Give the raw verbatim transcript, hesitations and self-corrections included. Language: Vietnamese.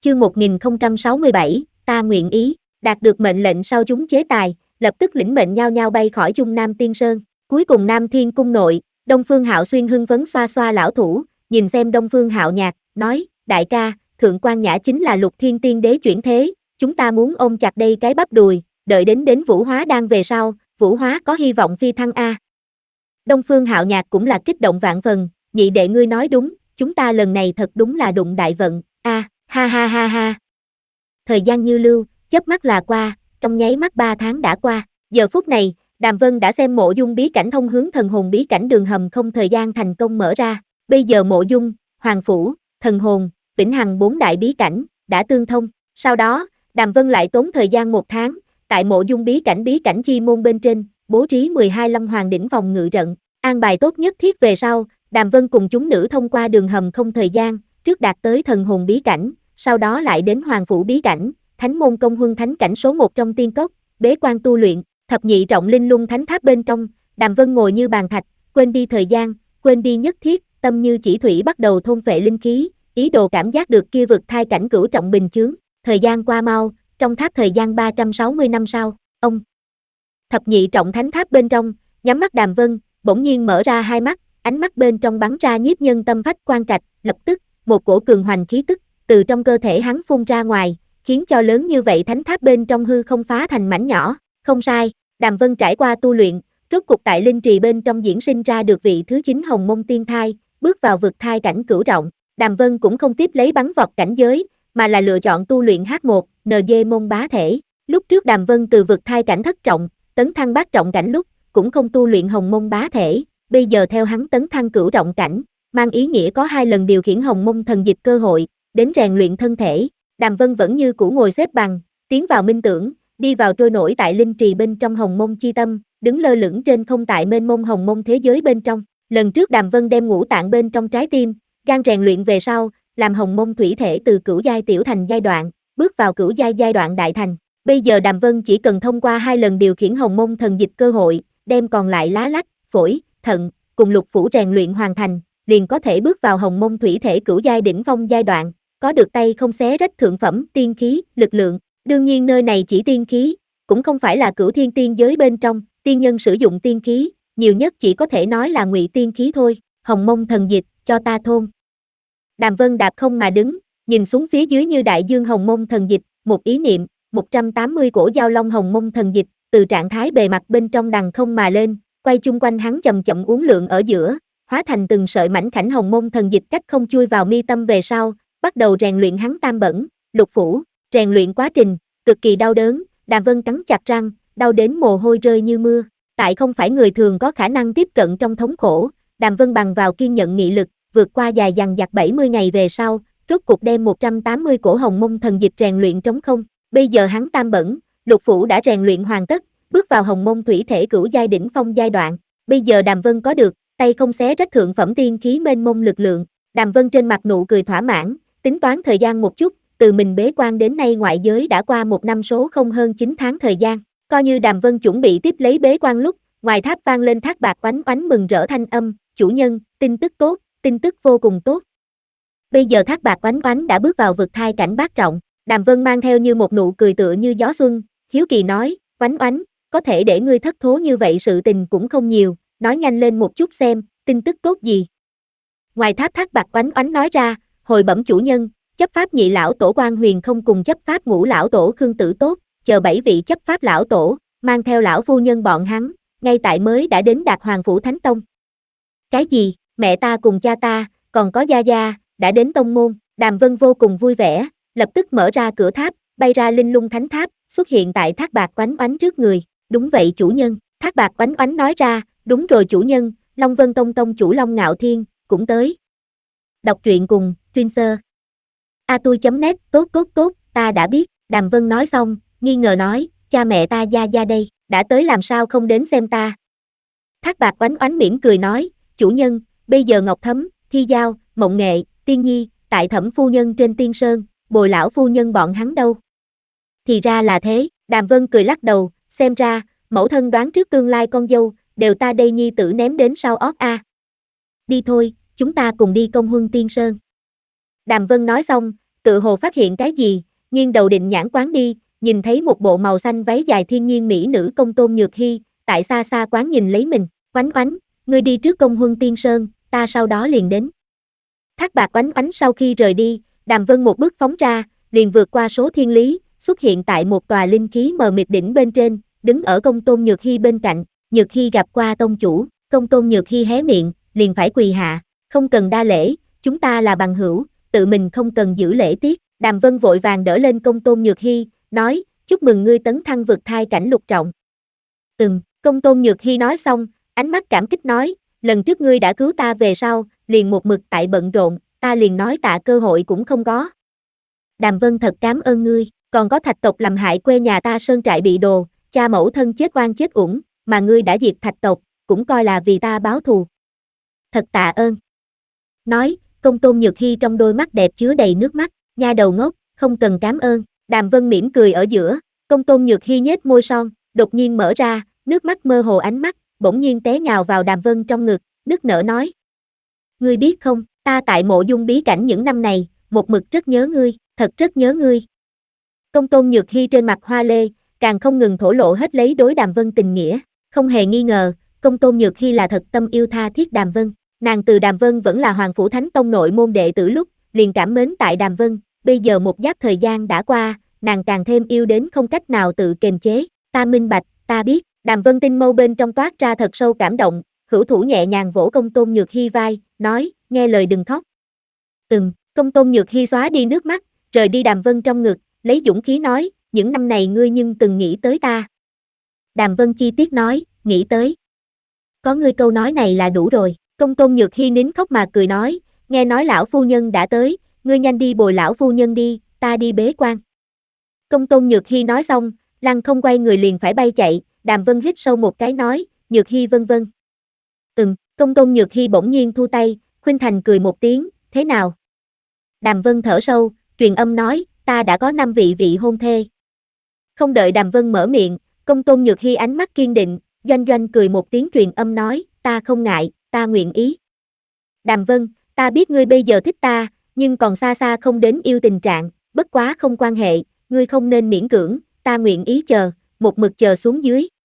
Chương một nghìn không trăm sáu mươi bảy, ta nguyện ý, đạt được mệnh lệnh sau chúng chế tài, lập tức lĩnh mệnh nhao nhao bay khỏi Trung Nam Tiên Sơn. Cuối cùng Nam Thiên cung nội, Đông Phương Hạo Xuyên hưng phấn xoa xoa lão thủ, nhìn xem Đông Phương Hạo nhạt, nói, đại ca, Thượng Quan Nhã chính là Lục Thiên Tiên Đế chuyển thế, chúng ta muốn ôm chặt đây cái bắp đùi, đợi đến đến Vũ Hóa Đan về sau, Vũ Hóa có hy vọng phi thăng a. Đông Phương Hạo nhạt cũng là kích động vạn phần, nhị đệ ngươi nói đúng, chúng ta lần này thật đúng là đụng đại vận, a, ha ha ha ha. Thời gian như lưu, chớp mắt là qua, trong nháy mắt ba tháng đã qua, giờ phút này, Đàm Vân đã xem Mộ Dung bí cảnh thông hướng thần hồn bí cảnh đường hầm không thời gian thành công mở ra, bây giờ Mộ Dung, Hoàng Phủ, thần hồn, Vĩnh Hằng bốn đại bí cảnh, đã tương thông, sau đó, Đàm Vân lại tốn thời gian một tháng, tại Mộ Dung bí cảnh bí cảnh chi môn bên trên, bố trí mười hai Long Hoàng đỉnh phòng ngự trận, an bài tốt nhất thiết về sau, Đàm Vân cùng chúng nữ thông qua đường hầm không thời gian, trước đạt tới thần hồn bí cảnh, sau đó lại đến Hoàng Phủ bí cảnh, Thánh môn công huân thánh cảnh số một trong tiên cốc, bế quan tu luyện, thập nhị trọng linh lung thánh tháp bên trong, Đàm Vân ngồi như bàn thạch, quên đi thời gian, quên đi nhất thiết, tâm như chỉ thủy bắt đầu thôn phệ linh khí, ý đồ cảm giác được kia vực thai cảnh cửu trọng bình chướng, thời gian qua mau, trong tháp thời gian ba trăm sáu mươi năm sau, ông thập nhị trọng thánh tháp bên trong, nhắm mắt Đàm Vân, bỗng nhiên mở ra hai mắt, ánh mắt bên trong bắn ra nhiếp nhân tâm phách quan trạch, lập tức, một cổ cường hoành khí tức từ trong cơ thể hắn phun ra ngoài, khiến cho lớn như vậy thánh tháp bên trong hư không phá thành mảnh nhỏ, không sai, Đàm Vân trải qua tu luyện, rốt cục tại linh trì bên trong diễn sinh ra được vị thứ chín hồng mông tiên thai, bước vào vực thai cảnh cửu trọng, Đàm Vân cũng không tiếp lấy bắn vọt cảnh giới, mà là lựa chọn tu luyện hát một, en giê môn bá thể, lúc trước Đàm Vân từ vực thai cảnh thất trọng, tấn thăng bát trọng cảnh lúc, cũng không tu luyện hồng mông bá thể, bây giờ theo hắn tấn thăng cửu trọng cảnh, mang ý nghĩa có hai lần điều khiển hồng mông thần dịch cơ hội, đến rèn luyện thân thể, Đàm Vân vẫn như cũ ngồi xếp bằng, tiến vào minh tưởng, đi vào trôi nổi tại linh trì bên trong hồng mông chi tâm, đứng lơ lửng trên không tại mênh mông hồng mông thế giới bên trong, lần trước Đàm Vân đem ngũ tạng bên trong trái tim, gan rèn luyện về sau, làm hồng mông thủy thể từ cửu giai tiểu thành giai đoạn, bước vào cửu giai giai đoạn đại thành, bây giờ Đàm Vân chỉ cần thông qua hai lần điều khiển hồng mông thần dịch cơ hội, đem còn lại lá lách, phổi, thận, cùng lục phủ rèn luyện hoàn thành, liền có thể bước vào hồng mông thủy thể cửu giai đỉnh phong giai đoạn, có được tay không xé rách thượng phẩm tiên khí, lực lượng, đương nhiên nơi này chỉ tiên khí, cũng không phải là cửu thiên tiên giới bên trong, tiên nhân sử dụng tiên khí, nhiều nhất chỉ có thể nói là ngụy tiên khí thôi, hồng mông thần dịch, cho ta thôn. Đàm Vân đạp không mà đứng, nhìn xuống phía dưới như đại dương hồng mông thần dịch, một ý niệm, một trăm tám mươi cổ giao long hồng mông thần dịch, từ trạng thái bề mặt bên trong đằng không mà lên, quay chung quanh hắn chậm chậm uốn lượn ở giữa, hóa thành từng sợi mảnh khảnh hồng mông thần dịch cách không chui vào mi tâm về sau, bắt đầu rèn luyện hắn tam bẩn, lục phủ, rèn luyện quá trình, cực kỳ đau đớn, Đàm Vân cắn chặt răng, đau đến mồ hôi rơi như mưa, tại không phải người thường có khả năng tiếp cận trong thống khổ, Đàm Vân bằng vào kiên nhẫn nghị lực, vượt qua dài dằng dặc bảy mươi ngày về sau, rốt cục đem một trăm tám mươi cổ hồng mông thần dịch rèn luyện trống không, bây giờ hắn tam bẩn, lục phủ đã rèn luyện hoàn tất, bước vào hồng mông thủy thể cửu giai đỉnh phong giai đoạn, bây giờ Đàm Vân có được, tay không xé rách thượng phẩm tiên khí mênh mông lực lượng, Đàm Vân trên mặt nụ cười thỏa mãn, tính toán thời gian một chút, từ mình bế quan đến nay ngoại giới đã qua một năm số không hơn chín tháng thời gian, coi như Đàm Vân chuẩn bị tiếp lấy bế quan lúc, ngoài tháp vang lên thác bạc oánh oánh mừng rỡ thanh âm, chủ nhân, tin tức tốt, tin tức vô cùng tốt. Bây giờ thác bạc oánh oánh đã bước vào vực thai cảnh bát trọng, Đàm Vân mang theo như một nụ cười tựa như gió xuân, hiếu kỳ nói, oánh oánh, có thể để ngươi thất thố như vậy sự tình cũng không nhiều, nói nhanh lên một chút xem, tin tức tốt gì. Ngoài tháp thác bạc oánh oánh nói ra, hồi bẩm chủ nhân, chấp pháp nhị lão tổ Quan Huyền không cùng chấp pháp ngũ lão tổ Khương Tử Tốt, chờ bảy vị chấp pháp lão tổ, mang theo lão phu nhân bọn hắn, ngay tại mới đã đến Đạt Hoàng Phủ Thánh Tông. Cái gì, mẹ ta cùng cha ta, còn có gia gia, đã đến tông môn, Đàm Vân vô cùng vui vẻ, lập tức mở ra cửa tháp, bay ra linh lung thánh tháp, xuất hiện tại thác bạc oánh oánh trước người, đúng vậy chủ nhân, thác bạc oánh oánh nói ra, đúng rồi chủ nhân, Long Vân Tông Tông chủ Long Ngạo Thiên, cũng tới. Đọc truyện cùng, Trinser. atui.net, tốt tốt tốt, ta đã biết, Đàm Vân nói xong, nghi ngờ nói, cha mẹ ta gia gia đây, đã tới làm sao không đến xem ta. Thác bạc oánh oánh mỉm cười nói, chủ nhân, bây giờ Ngọc Thấm, Thi Giao, Mộng Nghệ, Tiên Nhi, tại Thẩm phu nhân trên Tiên Sơn, bồi lão phu nhân bọn hắn đâu. Thì ra là thế, Đàm Vân cười lắc đầu, xem ra, mẫu thân đoán trước tương lai con dâu, đều ta đây nhi tử ném đến sau ót a. Đi thôi, chúng ta cùng đi công huân Tiên Sơn. Đàm Vân nói xong, tự hồ phát hiện cái gì, nghiêng đầu định nhãn quán đi, nhìn thấy một bộ màu xanh váy dài thiên nhiên mỹ nữ Công Tôn Nhược Hi, tại xa xa quán nhìn lấy mình, oánh oánh, ngươi đi trước Công Huân Tiên Sơn, ta sau đó liền đến. Thác Bạt oánh oánh sau khi rời đi, Đàm Vân một bước phóng ra, liền vượt qua số thiên lý, xuất hiện tại một tòa linh khí mờ mịt đỉnh bên trên, đứng ở Công Tôn Nhược Hi bên cạnh, Nhược Hi gặp qua tông chủ, Công Tôn Nhược Hi hé miệng, liền phải quỳ hạ, không cần đa lễ, chúng ta là bằng hữu, tự mình không cần giữ lễ tiết. Đàm Vân vội vàng đỡ lên Công Tôn Nhược Hi, nói, chúc mừng ngươi tấn thăng vực thai cảnh lục trọng. Ừm, Công Tôn Nhược Hi nói xong, ánh mắt cảm kích nói, lần trước ngươi đã cứu ta về sau, liền một mực tại bận rộn, ta liền nói tạ cơ hội cũng không có. Đàm Vân thật cảm ơn ngươi, còn có thạch tộc làm hại quê nhà ta sơn trại bị đồ, cha mẫu thân chết oan chết uổng, mà ngươi đã diệt thạch tộc, cũng coi là vì ta báo thù. Thật tạ ơn. Nói, Công Tôn Nhược Hi trong đôi mắt đẹp chứa đầy nước mắt, nha đầu ngốc, không cần cảm ơn. Đàm Vân mỉm cười ở giữa, Công Tôn Nhược Hi nhếch môi son, đột nhiên mở ra, nước mắt mơ hồ ánh mắt, bỗng nhiên té nhào vào Đàm Vân trong ngực, nức nở nói. Ngươi biết không, ta tại Mộ Dung bí cảnh những năm này, một mực rất nhớ ngươi, thật rất nhớ ngươi. Công Tôn Nhược Hi trên mặt hoa lê, càng không ngừng thổ lộ hết lấy đối Đàm Vân tình nghĩa, không hề nghi ngờ, Công Tôn Nhược Hi là thật tâm yêu tha thiết Đàm Vân. Nàng từ Đàm Vân vẫn là Hoàng Phủ Thánh Tông nội môn đệ tử lúc, liền cảm mến tại Đàm Vân, bây giờ một giáp thời gian đã qua, nàng càng thêm yêu đến không cách nào tự kiềm chế, ta minh bạch, ta biết, Đàm Vân tinh mâu bên trong toát ra thật sâu cảm động, hữu thủ nhẹ nhàng vỗ Công Tôn Nhược Hi vai, nói, nghe lời đừng khóc. Ừm, Công Tôn Nhược Hi xóa đi nước mắt, rời đi Đàm Vân trong ngực, lấy dũng khí nói, những năm này ngươi nhưng từng nghĩ tới ta. Đàm Vân chi tiết nói, nghĩ tới. Có ngươi câu nói này là đủ rồi. Công Tôn Nhược Hi nín khóc mà cười nói, nghe nói lão phu nhân đã tới, ngươi nhanh đi bồi lão phu nhân đi, ta đi bế quan. Công Tôn Nhược Hi nói xong, lăng không quay người liền phải bay chạy, Đàm Vân hít sâu một cái nói, Nhược Hi vân vân. Ừm, Công Tôn Nhược Hi bỗng nhiên thu tay, khuynh thành cười một tiếng, thế nào? Đàm Vân thở sâu, truyền âm nói, ta đã có năm vị vị hôn thê. Không đợi Đàm Vân mở miệng, Công Tôn Nhược Hi ánh mắt kiên định, doanh doanh cười một tiếng truyền âm nói, ta không ngại, ta nguyện ý. Đàm Vân, ta biết ngươi bây giờ thích ta, nhưng còn xa xa không đến yêu tình trạng, bất quá không quan hệ, ngươi không nên miễn cưỡng, ta nguyện ý chờ, một mực chờ xuống dưới.